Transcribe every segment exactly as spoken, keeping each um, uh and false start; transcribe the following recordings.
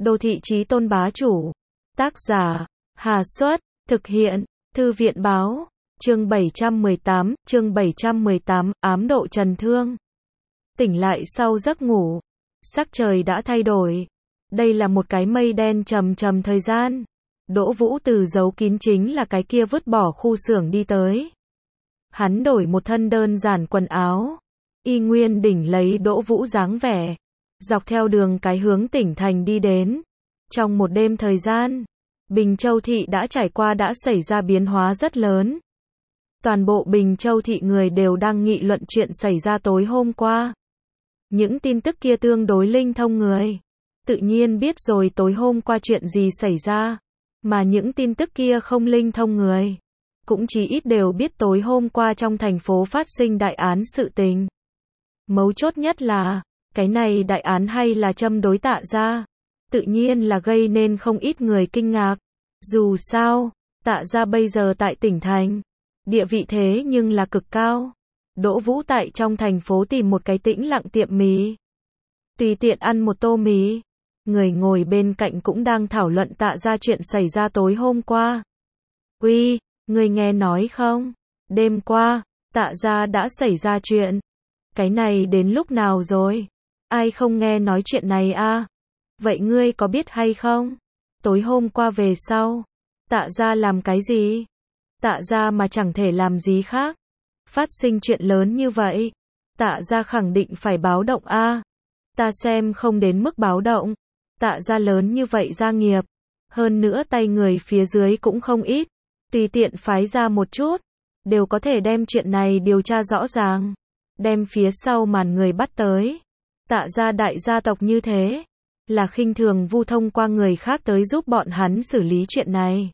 Đô thị chí tôn bá chủ. Tác giả, Hà Xuất, thực hiện, Thư viện Báo, chương bảy trăm mười tám, chương bảy trăm mười tám, ám độ trần thương. Tỉnh lại sau giấc ngủ, sắc trời đã thay đổi. Đây là một cái mây đen trầm trầm thời gian. Đỗ Vũ từ giấu kín chính là cái kia vứt bỏ khu xưởng đi tới. Hắn đổi một thân đơn giản quần áo, y nguyên đỉnh lấy Đỗ Vũ dáng vẻ, dọc theo đường cái hướng tỉnh thành đi đến. Trong một đêm thời gian, Bình Châu thị đã trải qua đã xảy ra biến hóa rất lớn. Toàn bộ Bình Châu thị người đều đang nghị luận chuyện xảy ra tối hôm qua. Những tin tức kia tương đối linh thông người, tự nhiên biết rồi tối hôm qua chuyện gì xảy ra, mà những tin tức kia không linh thông người, cũng chỉ ít đều biết tối hôm qua trong thành phố phát sinh đại án sự tình. Mấu chốt nhất là, cái này đại án hay là châm đối Tạ gia, tự nhiên là gây nên không ít người kinh ngạc. Dù sao, Tạ gia bây giờ tại tỉnh thành, địa vị thế nhưng là cực cao. Đỗ Vũ tại trong thành phố tìm một cái tĩnh lặng tiệm mì, tùy tiện ăn một tô mì. Người ngồi bên cạnh cũng đang thảo luận Tạ gia chuyện xảy ra tối hôm qua. Uy, người nghe nói không? Đêm qua, Tạ gia đã xảy ra chuyện. Cái này đến lúc nào rồi? Ai không nghe nói chuyện này a? Vậy ngươi có biết hay không? Tối hôm qua về sau, Tạ gia làm cái gì? Tạ gia mà chẳng thể làm gì khác. Phát sinh chuyện lớn như vậy, Tạ gia khẳng định phải báo động a. Ta xem không đến mức báo động. Tạ gia lớn như vậy gia nghiệp, hơn nữa tay người phía dưới cũng không ít, tùy tiện phái ra một chút, đều có thể đem chuyện này điều tra rõ ràng, đem phía sau màn người bắt tới. Tạ gia đại gia tộc như thế, là khinh thường vu thông qua người khác tới giúp bọn hắn xử lý chuyện này.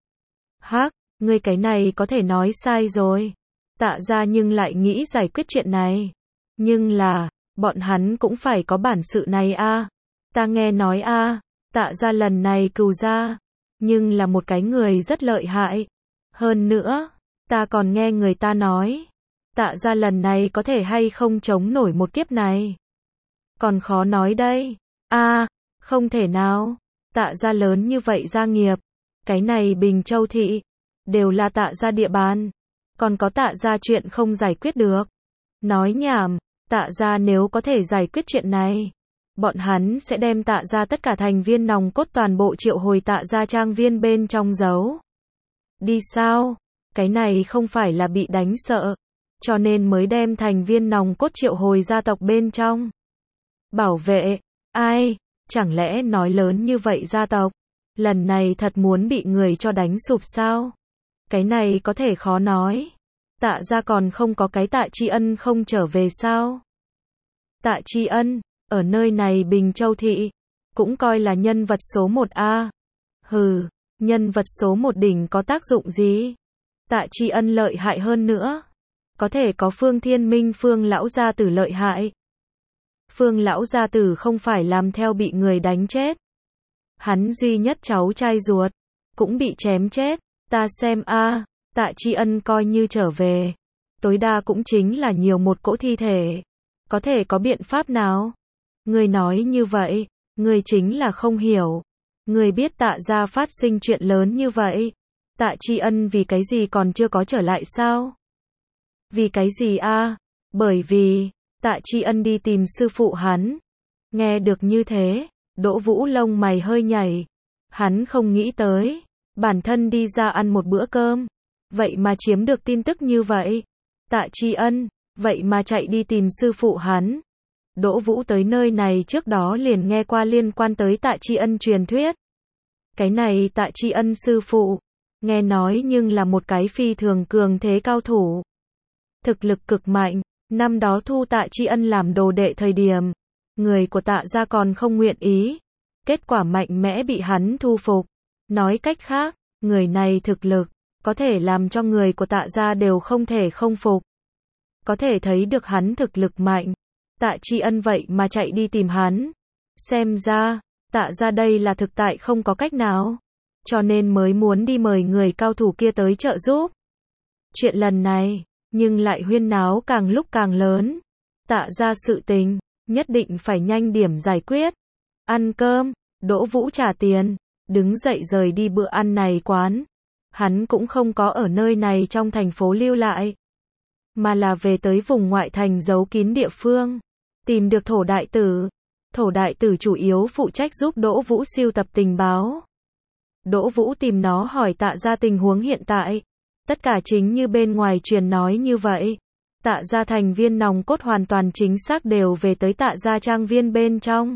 Hắc, ngươi cái này có thể nói sai rồi. Tạ gia nhưng lại nghĩ giải quyết chuyện này. Nhưng là, bọn hắn cũng phải có bản sự này a. Ta nghe nói a, Tạ gia lần này cừu gia, nhưng là một cái người rất lợi hại. Hơn nữa, ta còn nghe người ta nói, Tạ gia lần này có thể hay không chống nổi một kiếp này. Còn khó nói đây. A, không thể nào. Tạ gia lớn như vậy gia nghiệp, cái này Bình Châu thị, đều là Tạ gia địa bàn. Còn có Tạ gia chuyện không giải quyết được. Nói nhảm, Tạ gia nếu có thể giải quyết chuyện này, bọn hắn sẽ đem Tạ gia tất cả thành viên nòng cốt toàn bộ triệu hồi Tạ gia trang viên bên trong giấu. Đi sao? Cái này không phải là bị đánh sợ, cho nên mới đem thành viên nòng cốt triệu hồi gia tộc bên trong. Bảo vệ, ai? Chẳng lẽ nói lớn như vậy gia tộc, lần này thật muốn bị người cho đánh sụp sao? Cái này có thể khó nói. Tạ gia còn không có cái Tạ Tri Ân không trở về sao? Tạ Tri Ân, ở nơi này Bình Châu thị, cũng coi là nhân vật số một a. Hừ, nhân vật số một đỉnh có tác dụng gì? Tạ Tri Ân lợi hại hơn nữa, có thể có Phương Thiên Minh Phương lão gia tử lợi hại. Phương lão gia tử không phải làm theo bị người đánh chết. Hắn duy nhất cháu trai ruột, cũng bị chém chết. Ta xem a, Tạ Tri Ân coi như trở về, tối đa cũng chính là nhiều một cỗ thi thể. Có thể có biện pháp nào? Người nói như vậy, người chính là không hiểu. Người biết Tạ gia phát sinh chuyện lớn như vậy, Tạ Tri Ân vì cái gì còn chưa có trở lại sao? Vì cái gì a? Bởi vì, Tạ Tri Ân đi tìm sư phụ hắn. Nghe được như thế, Đỗ Vũ lông mày hơi nhảy. Hắn không nghĩ tới, bản thân đi ra ăn một bữa cơm, vậy mà chiếm được tin tức như vậy. Tạ Tri Ân, vậy mà chạy đi tìm sư phụ hắn. Đỗ Vũ tới nơi này trước đó liền nghe qua liên quan tới Tạ Tri Ân truyền thuyết. Cái này Tạ Tri Ân sư phụ, nghe nói nhưng là một cái phi thường cường thế cao thủ. Thực lực cực mạnh, năm đó thu Tạ Tri Ân làm đồ đệ thời điểm, người của Tạ gia còn không nguyện ý. Kết quả mạnh mẽ bị hắn thu phục. Nói cách khác, người này thực lực, có thể làm cho người của Tạ gia đều không thể không phục. Có thể thấy được hắn thực lực mạnh. Tạ Tri Ân vậy mà chạy đi tìm hắn. Xem ra, Tạ gia đây là thực tại không có cách nào, cho nên mới muốn đi mời người cao thủ kia tới trợ giúp. Chuyện lần này, nhưng lại huyên náo càng lúc càng lớn. Tạ gia sự tình, nhất định phải nhanh điểm giải quyết. Ăn cơm, Đỗ Vũ trả tiền, đứng dậy rời đi bữa ăn này quán. Hắn cũng không có ở nơi này trong thành phố lưu lại, mà là về tới vùng ngoại thành giấu kín địa phương, tìm được Thổ đại tử. Thổ đại tử chủ yếu phụ trách giúp Đỗ Vũ sưu tập tình báo. Đỗ Vũ tìm nó hỏi Tạ gia tình huống hiện tại. Tất cả chính như bên ngoài truyền nói như vậy. Tạ gia thành viên nòng cốt hoàn toàn chính xác đều về tới Tạ gia trang viên bên trong.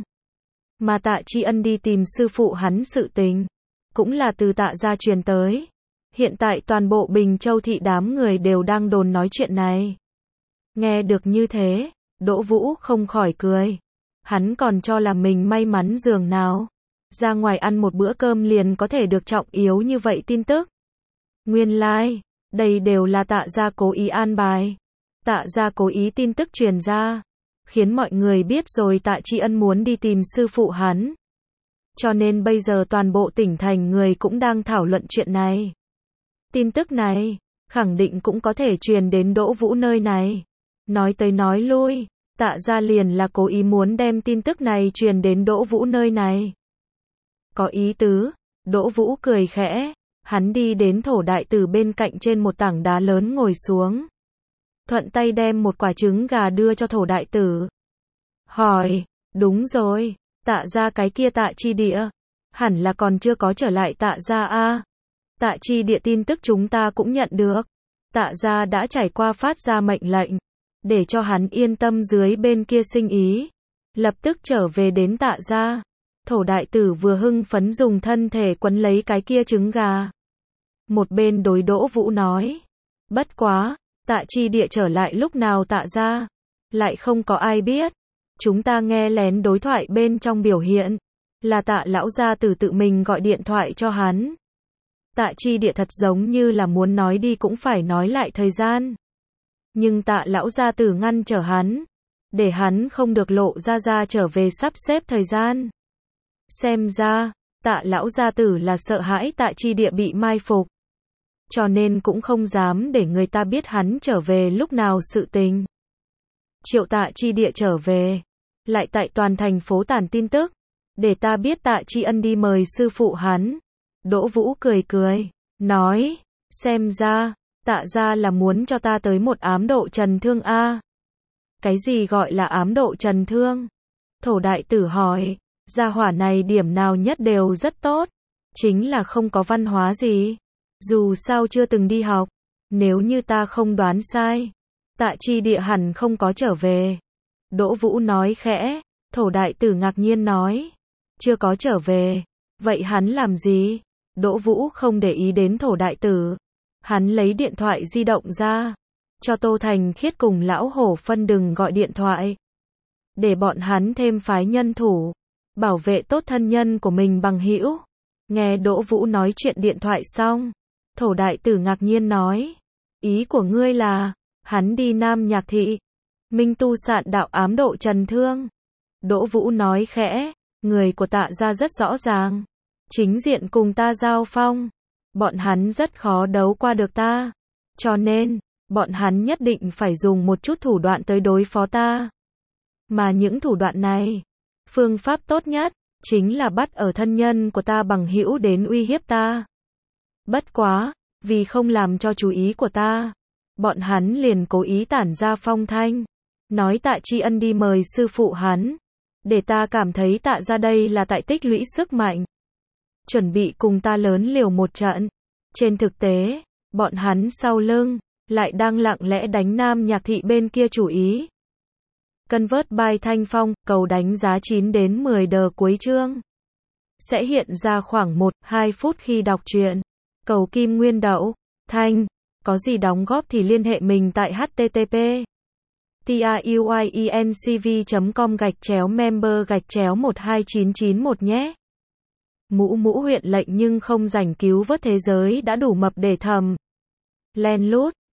Mà Tạ Tri Ân đi tìm sư phụ hắn sự tình, cũng là từ Tạ gia truyền tới. Hiện tại toàn bộ Bình Châu thị đám người đều đang đồn nói chuyện này. Nghe được như thế, Đỗ Vũ không khỏi cười. Hắn còn cho là mình may mắn dường nào. Ra ngoài ăn một bữa cơm liền có thể được trọng yếu như vậy tin tức. Nguyên lai, like, đây đều là Tạ gia cố ý an bài. Tạ gia cố ý tin tức truyền ra, khiến mọi người biết rồi Tạ Tri Ân muốn đi tìm sư phụ hắn. Cho nên bây giờ toàn bộ tỉnh thành người cũng đang thảo luận chuyện này. Tin tức này, khẳng định cũng có thể truyền đến Đỗ Vũ nơi này. Nói tới nói lui, Tạ gia liền là cố ý muốn đem tin tức này truyền đến Đỗ Vũ nơi này. Có ý tứ, Đỗ Vũ cười khẽ, hắn đi đến Thổ đại tử bên cạnh trên một tảng đá lớn ngồi xuống. Thuận tay đem một quả trứng gà đưa cho Thổ đại tử. Hỏi, đúng rồi, Tạ gia cái kia Tạ Chi Địa, hẳn là còn chưa có trở lại Tạ gia a. Tạ Chi Địa tin tức chúng ta cũng nhận được. Tạ gia đã trải qua phát ra mệnh lệnh, để cho hắn yên tâm dưới bên kia sinh ý. Lập tức trở về đến Tạ gia. Thổ đại tử vừa hưng phấn dùng thân thể quấn lấy cái kia trứng gà. Một bên đối Đỗ Vũ nói. Bất quá, Tạ Chi Địa trở lại lúc nào Tạ gia, lại không có ai biết. Chúng ta nghe lén đối thoại bên trong biểu hiện, là Tạ lão gia tử tự mình gọi điện thoại cho hắn. Tạ Chi Địa thật giống như là muốn nói đi cũng phải nói lại thời gian. Nhưng Tạ lão gia tử ngăn trở hắn, để hắn không được lộ ra ra trở về sắp xếp thời gian. Xem ra, Tạ lão gia tử là sợ hãi Tạ Chi Địa bị mai phục, cho nên cũng không dám để người ta biết hắn trở về lúc nào sự tình. Triệu Tạ Chi Địa trở về, lại tại toàn thành phố tản tin tức, để ta biết Tạ Tri Ân đi mời sư phụ hắn. Đỗ Vũ cười cười, nói, xem ra, Tạ gia là muốn cho ta tới một ám độ trần thương a. Cái gì gọi là ám độ trần thương? Thổ đại tử hỏi, gia hỏa này điểm nào nhất đều rất tốt, chính là không có văn hóa gì. Dù sao chưa từng đi học, nếu như ta không đoán sai, Tạ Chi Địa hẳn không có trở về. Đỗ Vũ nói khẽ, Thổ đại tử ngạc nhiên nói, chưa có trở về, vậy hắn làm gì? Đỗ Vũ không để ý đến Thổ đại tử, hắn lấy điện thoại di động ra, cho Tô Thành Khiết cùng lão hổ phân đừng gọi điện thoại, để bọn hắn thêm phái nhân thủ, bảo vệ tốt thân nhân của mình bằng hữu. Nghe Đỗ Vũ nói chuyện điện thoại xong, Thổ đại tử ngạc nhiên nói, ý của ngươi là, hắn đi Nam Nhạc Thị, minh tu sạn đạo ám độ trần thương. Đỗ Vũ nói khẽ, người của Tạ gia rất rõ ràng, chính diện cùng ta giao phong, bọn hắn rất khó đấu qua được ta, cho nên, bọn hắn nhất định phải dùng một chút thủ đoạn tới đối phó ta. Mà những thủ đoạn này, phương pháp tốt nhất, chính là bắt ở thân nhân của ta bằng hữu đến uy hiếp ta. Bất quá, vì không làm cho chú ý của ta, bọn hắn liền cố ý tản ra phong thanh, nói Tạ Tri Ân đi mời sư phụ hắn, để ta cảm thấy Tạ gia đây là tại tích lũy sức mạnh, chuẩn bị cùng ta lớn liều một trận. Trên thực tế, bọn hắn sau lưng, lại đang lặng lẽ đánh Nam Nhạc Thị bên kia chủ ý. Convert by Thanh Phong, cầu đánh giá chín đến mười đờ cuối chương. Sẽ hiện ra khoảng một đến hai phút khi đọc truyện. Cầu Kim Nguyên Đậu, Thanh, có gì đóng góp thì liên hệ mình tại http truyencv chấm com gạch chéo member gạch chéo một hai chín chín một nhé. Mũ mũ huyện lệnh nhưng không rảnh cứu vớt thế giới đã đủ mập để thầm. Len lút.